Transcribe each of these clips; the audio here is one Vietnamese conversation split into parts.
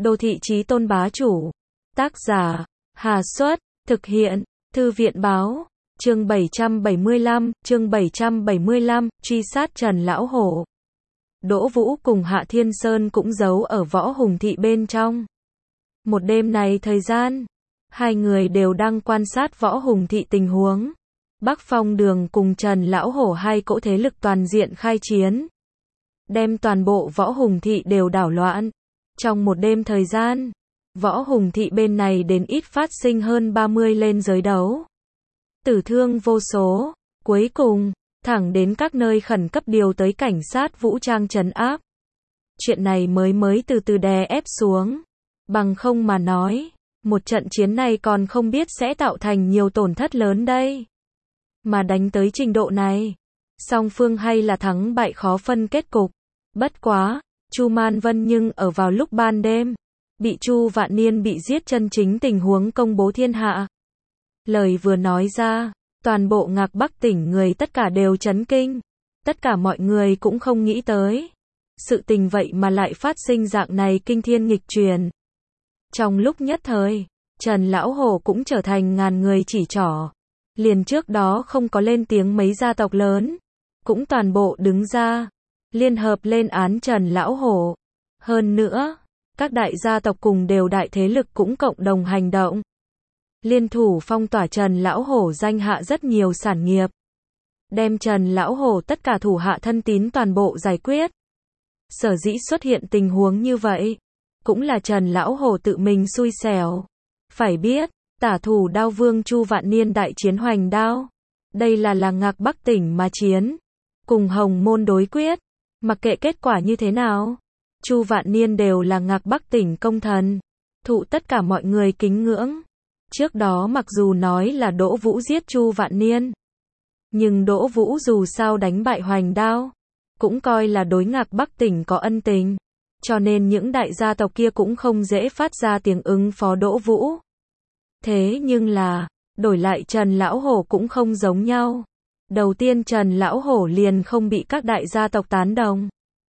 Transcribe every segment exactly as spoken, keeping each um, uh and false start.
Đô thị chí tôn bá chủ. Tác giả, Hà Xuất, thực hiện, Thư viện báo, chương bảy trăm bảy mươi lăm, chương bảy trăm bảy mươi lăm, truy sát Trần Lão Hổ. Đỗ Vũ cùng Hạ Thiên Sơn cũng giấu ở Võ Hùng Thị bên trong. Một đêm này thời gian, hai người đều đang quan sát Võ Hùng Thị tình huống. Bắc Phong Đường cùng Trần Lão Hổ hai cỗ thế lực toàn diện khai chiến, đem toàn bộ Võ Hùng Thị đều đảo loạn. Trong một đêm thời gian, Võ Hùng Thị bên này đến ít phát sinh hơn ba mươi lên giới đấu. Tử thương vô số, cuối cùng, thẳng đến các nơi khẩn cấp điều tới cảnh sát vũ trang trấn áp. Chuyện này mới mới từ từ đè ép xuống. Bằng không mà nói, một trận chiến này còn không biết sẽ tạo thành nhiều tổn thất lớn đây. Mà đánh tới trình độ này, song phương hay là thắng bại khó phân kết cục. Bất quá, Chu Man Vân nhưng ở vào lúc ban đêm, bị Chu Vạn Niên bị giết chân chính tình huống công bố thiên hạ. Lời vừa nói ra, toàn bộ Ngạc Bắc tỉnh người tất cả đều chấn kinh. Tất cả mọi người cũng không nghĩ tới. Sự tình vậy mà lại phát sinh dạng này kinh thiên nghịch truyền. Trong lúc nhất thời, Trần Lão Hổ cũng trở thành ngàn người chỉ trỏ. Liền trước đó không có lên tiếng mấy gia tộc lớn, cũng toàn bộ đứng ra, liên hợp lên án Trần Lão Hổ. Hơn nữa, các đại gia tộc cùng đều đại thế lực cũng cộng đồng hành động. Liên thủ phong tỏa Trần Lão Hổ danh hạ rất nhiều sản nghiệp. Đem Trần Lão Hổ tất cả thủ hạ thân tín toàn bộ giải quyết. Sở dĩ xuất hiện tình huống như vậy, cũng là Trần Lão Hổ tự mình xui xẻo. Phải biết, tả thủ đao vương Chu Vạn Niên đại chiến hoành đao. Đây là là Ngạc Bắc tỉnh mà chiến. Cùng Hồng Môn đối quyết. Mặc kệ kết quả như thế nào, Chu Vạn Niên đều là Ngạc Bắc tỉnh công thần. Thụ tất cả mọi người kính ngưỡng. Trước đó mặc dù nói là Đỗ Vũ giết Chu Vạn Niên, nhưng Đỗ Vũ dù sao đánh bại hoành đao, cũng coi là đối Ngạc Bắc tỉnh có ân tình. Cho nên những đại gia tộc kia cũng không dễ phát ra tiếng ứng phó Đỗ Vũ. Thế nhưng là, đổi lại Trần Lão Hổ cũng không giống nhau. Đầu tiên Trần Lão Hổ liền không bị các đại gia tộc tán đồng.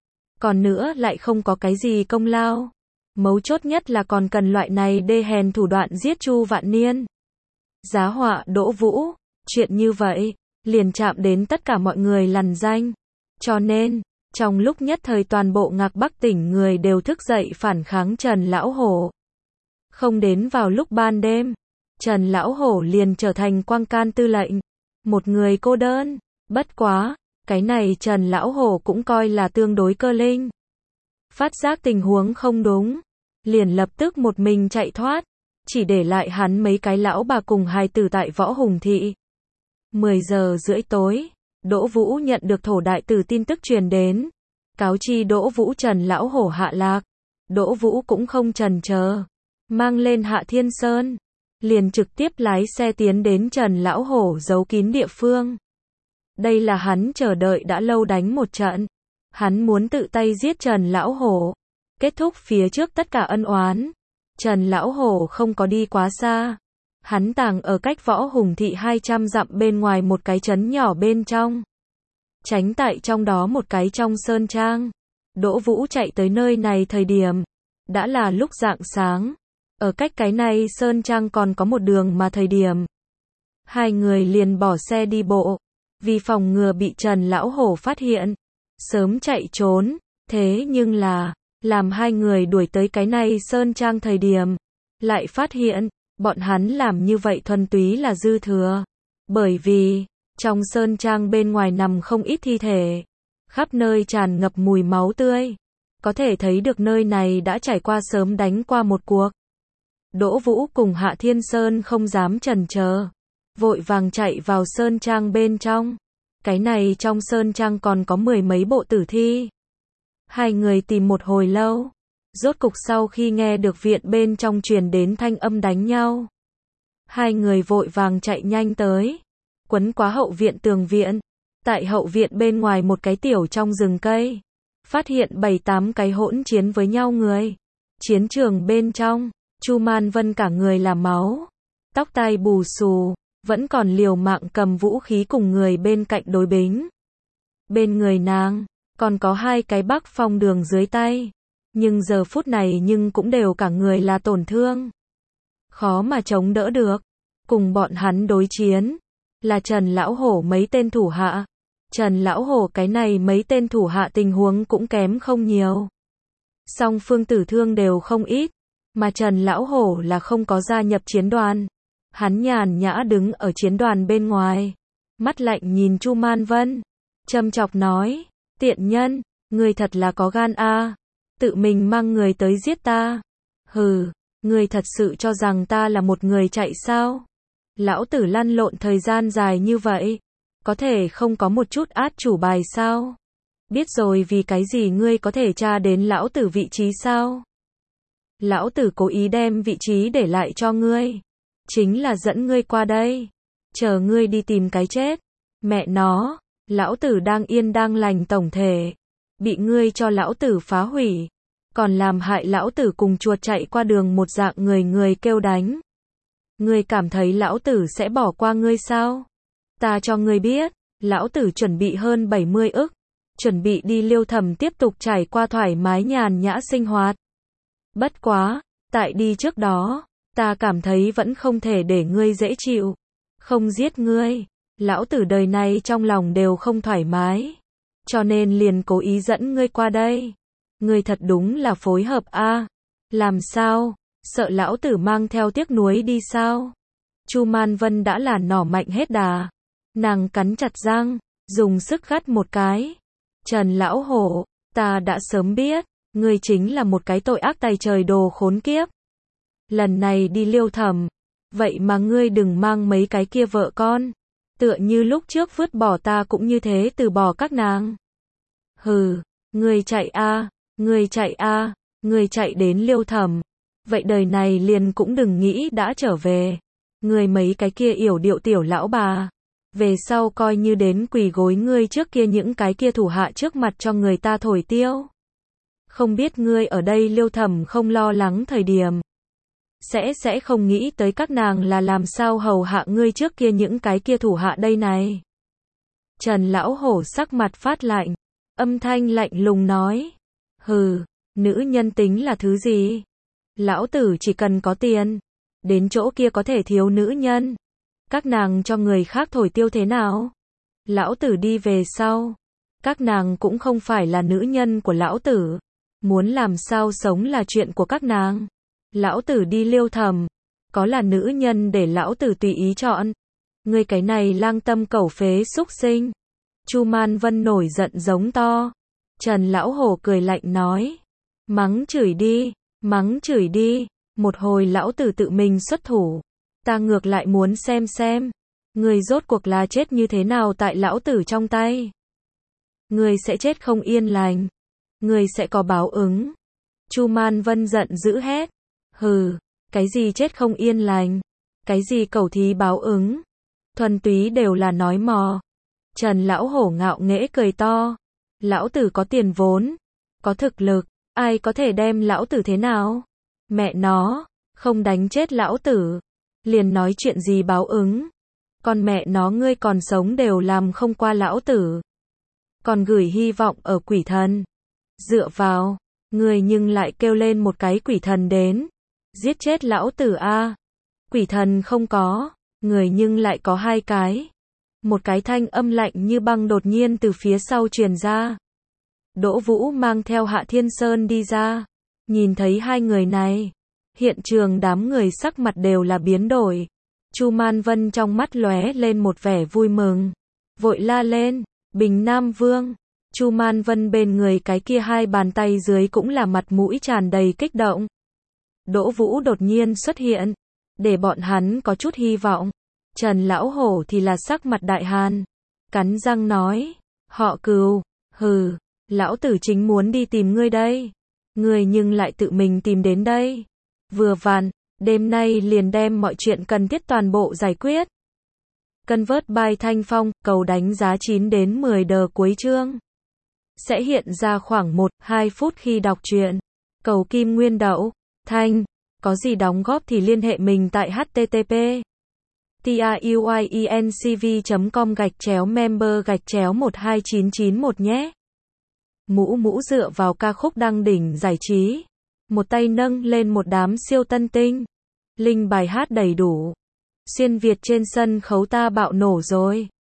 Còn nữa lại không có cái gì công lao. Mấu chốt nhất là còn cần loại này đê hèn thủ đoạn giết Chu Vạn Niên. Giá họa Đỗ Vũ, chuyện như vậy, liền chạm đến tất cả mọi người lằn danh. Cho nên, trong lúc nhất thời toàn bộ Ngạc Bắc tỉnh người đều thức dậy phản kháng Trần Lão Hổ. Không đến vào lúc ban đêm, Trần Lão Hổ liền trở thành Quang Can tư lệnh. Một người cô đơn, bất quá, cái này Trần Lão Hổ cũng coi là tương đối cơ linh. Phát giác tình huống không đúng, liền lập tức một mình chạy thoát, chỉ để lại hắn mấy cái lão bà cùng hài tử tại Võ Hùng Thị. mười giờ rưỡi tối, Đỗ Vũ nhận được thổ đại tử tin tức truyền đến, cáo chi Đỗ Vũ Trần Lão Hổ hạ lạc. Đỗ Vũ cũng không chần chờ, mang lên Hạ Thiên Sơn, liền trực tiếp lái xe tiến đến Trần Lão Hổ giấu kín địa phương. Đây là hắn chờ đợi đã lâu đánh một trận. Hắn muốn tự tay giết Trần Lão Hổ, kết thúc phía trước tất cả ân oán. Trần Lão Hổ không có đi quá xa. Hắn tàng ở cách Võ Hùng Thị hai trăm dặm bên ngoài một cái trấn nhỏ bên trong. Tránh tại trong đó một cái trong sơn trang. Đỗ Vũ chạy tới nơi này thời điểm, đã là lúc rạng sáng. Ở cách cái này sơn trang còn có một đường mà thời điểm. Hai người liền bỏ xe đi bộ, vì phòng ngừa bị Trần Lão Hổ phát hiện. Sớm chạy trốn, thế nhưng là, làm hai người đuổi tới cái này sơn trang thời điểm, lại phát hiện, bọn hắn làm như vậy thuần túy là dư thừa. Bởi vì, trong sơn trang bên ngoài nằm không ít thi thể, khắp nơi tràn ngập mùi máu tươi. Có thể thấy được nơi này đã trải qua sớm đánh qua một cuộc. Đỗ Vũ cùng Hạ Thiên Sơn không dám chần chờ, vội vàng chạy vào sơn trang bên trong. Cái này trong sơn trang còn có mười mấy bộ tử thi. Hai người tìm một hồi lâu, rốt cục sau khi nghe được viện bên trong truyền đến thanh âm đánh nhau, hai người vội vàng chạy nhanh tới, quấn qua hậu viện tường viện. Tại hậu viện bên ngoài một cái tiểu trong rừng cây, phát hiện bảy tám cái hỗn chiến với nhau người. Chiến trường bên trong, Chu Man Vân cả người là máu, tóc tai bù xù, vẫn còn liều mạng cầm vũ khí cùng người bên cạnh đối bính. Bên người nàng, còn có hai cái Bắc Phong Đường dưới tay. nhưng giờ phút này nhưng cũng đều cả người là tổn thương. Khó mà chống đỡ được. Cùng bọn hắn đối chiến là Trần Lão Hổ mấy tên thủ hạ. Trần Lão Hổ cái này mấy tên thủ hạ tình huống cũng kém không nhiều. Song phương tử thương đều không ít, mà Trần Lão Hổ là không có gia nhập chiến đoàn. Hắn nhàn nhã đứng ở chiến đoàn bên ngoài, mắt lạnh nhìn Chu Man Vân, châm chọc nói, tiện nhân, ngươi thật là có gan a, tự mình mang người tới giết ta. Hừ, ngươi thật sự cho rằng ta là một người chạy sao? Lão tử lăn lộn thời gian dài như vậy, có thể không có một chút át chủ bài sao? Biết rồi vì cái gì ngươi có thể tra đến lão tử vị trí sao? Lão tử cố ý đem vị trí để lại cho ngươi, chính là dẫn ngươi qua đây, chờ ngươi đi tìm cái chết. Mẹ nó, lão tử đang yên đang lành tổng thể, bị ngươi cho lão tử phá hủy, còn làm hại lão tử cùng chuột chạy qua đường một dạng người người kêu đánh. Ngươi cảm thấy lão tử sẽ bỏ qua ngươi sao? Ta cho ngươi biết, lão tử chuẩn bị hơn bảy mươi ức, chuẩn bị đi Liêu Thẩm tiếp tục trải qua thoải mái nhàn nhã sinh hoạt. Bất quá, tại đi trước đó, ta cảm thấy vẫn không thể để ngươi dễ chịu, không giết ngươi, lão tử đời này trong lòng đều không thoải mái, cho nên liền cố ý dẫn ngươi qua đây. Ngươi thật đúng là phối hợp a. Làm sao? Sợ lão tử mang theo tiếc nuối đi sao? Chu Man Vân đã là nỏ mạnh hết đà, nàng cắn chặt răng, dùng sức gắt một cái. Trần Lão Hổ, ta đã sớm biết, ngươi chính là một cái tội ác tày trời đồ khốn kiếp. Lần này đi Liêu Thẩm, vậy mà ngươi đừng mang mấy cái kia vợ con, tựa như lúc trước vứt bỏ ta cũng như thế từ bỏ các nàng. Hừ, ngươi chạy a, ngươi chạy a, ngươi chạy đến Liêu Thẩm, vậy đời này liền cũng đừng nghĩ đã trở về. Ngươi mấy cái kia yểu điệu tiểu lão bà, về sau coi như đến quỳ gối ngươi trước kia những cái kia thủ hạ trước mặt cho người ta thổi tiêu. Không biết ngươi ở đây Liêu Thẩm không lo lắng thời điểm, sẽ sẽ không nghĩ tới các nàng là làm sao hầu hạ ngươi trước kia những cái kia thủ hạ đây này. Trần Lão Hổ sắc mặt phát lạnh, âm thanh lạnh lùng nói, hừ, nữ nhân tính là thứ gì? Lão tử chỉ cần có tiền, đến chỗ kia có thể thiếu nữ nhân. Các nàng cho người khác thổi tiêu thế nào? Lão tử đi về sau, các nàng cũng không phải là nữ nhân của lão tử. Muốn làm sao sống là chuyện của các nàng. Lão tử đi Liêu Thẩm, có là nữ nhân để lão tử tùy ý chọn. Ngươi cái này lang tâm cẩu phế xúc sinh. Chu Man Vân nổi giận giống to. Trần Lão Hổ cười lạnh nói, mắng chửi đi, mắng chửi đi, một hồi lão tử tự mình xuất thủ. Ta ngược lại muốn xem xem, ngươi rốt cuộc là chết như thế nào tại lão tử trong tay. Ngươi sẽ chết không yên lành, ngươi sẽ có báo ứng. Chu Man Vân giận dữ hét, hừ, cái gì chết không yên lành, cái gì cẩu thí báo ứng, thuần túy đều là nói mò. Trần Lão Hổ ngạo nghễ cười to, lão tử có tiền vốn, có thực lực, ai có thể đem lão tử thế nào? Mẹ nó, không đánh chết lão tử, liền nói chuyện gì báo ứng. Con mẹ nó ngươi còn sống đều làm không qua lão tử, còn gửi hy vọng ở quỷ thần. Dựa vào, ngươi nhưng lại kêu lên một cái quỷ thần đến, giết chết lão tử a. Quỷ thần không có, người nhưng lại có hai cái. Một cái thanh âm lạnh như băng đột nhiên từ phía sau truyền ra. Đỗ Vũ mang theo Hạ Thiên Sơn đi ra, nhìn thấy hai người này, hiện trường đám người sắc mặt đều là biến đổi. Chu Man Vân trong mắt lóe lên một vẻ vui mừng, vội la lên, Bình Nam Vương. Chu Man Vân bên người cái kia hai bàn tay dưới cũng là mặt mũi tràn đầy kích động. Đỗ Vũ đột nhiên xuất hiện, để bọn hắn có chút hy vọng. Trần Lão Hổ thì là sắc mặt đại hàn, cắn răng nói, họ Cừu, hừ, lão tử chính muốn đi tìm ngươi đây, ngươi nhưng lại tự mình tìm đến đây. Vừa vặn, đêm nay liền đem mọi chuyện cần thiết toàn bộ giải quyết. Convert by Thanh Phong, cầu đánh giá chín đến mười đờ cuối chương. Sẽ hiện ra khoảng một đến hai phút khi đọc truyện. Cầu Kim Nguyên Đậu, Thanh, có gì đóng góp thì liên hệ mình tại http truyencv chấm com gạch chéo member gạch chéo một hai chín chín một nhé. Mũ Mũ dựa vào ca khúc đăng đỉnh giải trí. Một tay nâng lên một đám siêu tân tinh. Linh bài hát đầy đủ. Xuyên Việt trên sân khấu ta bạo nổ rồi.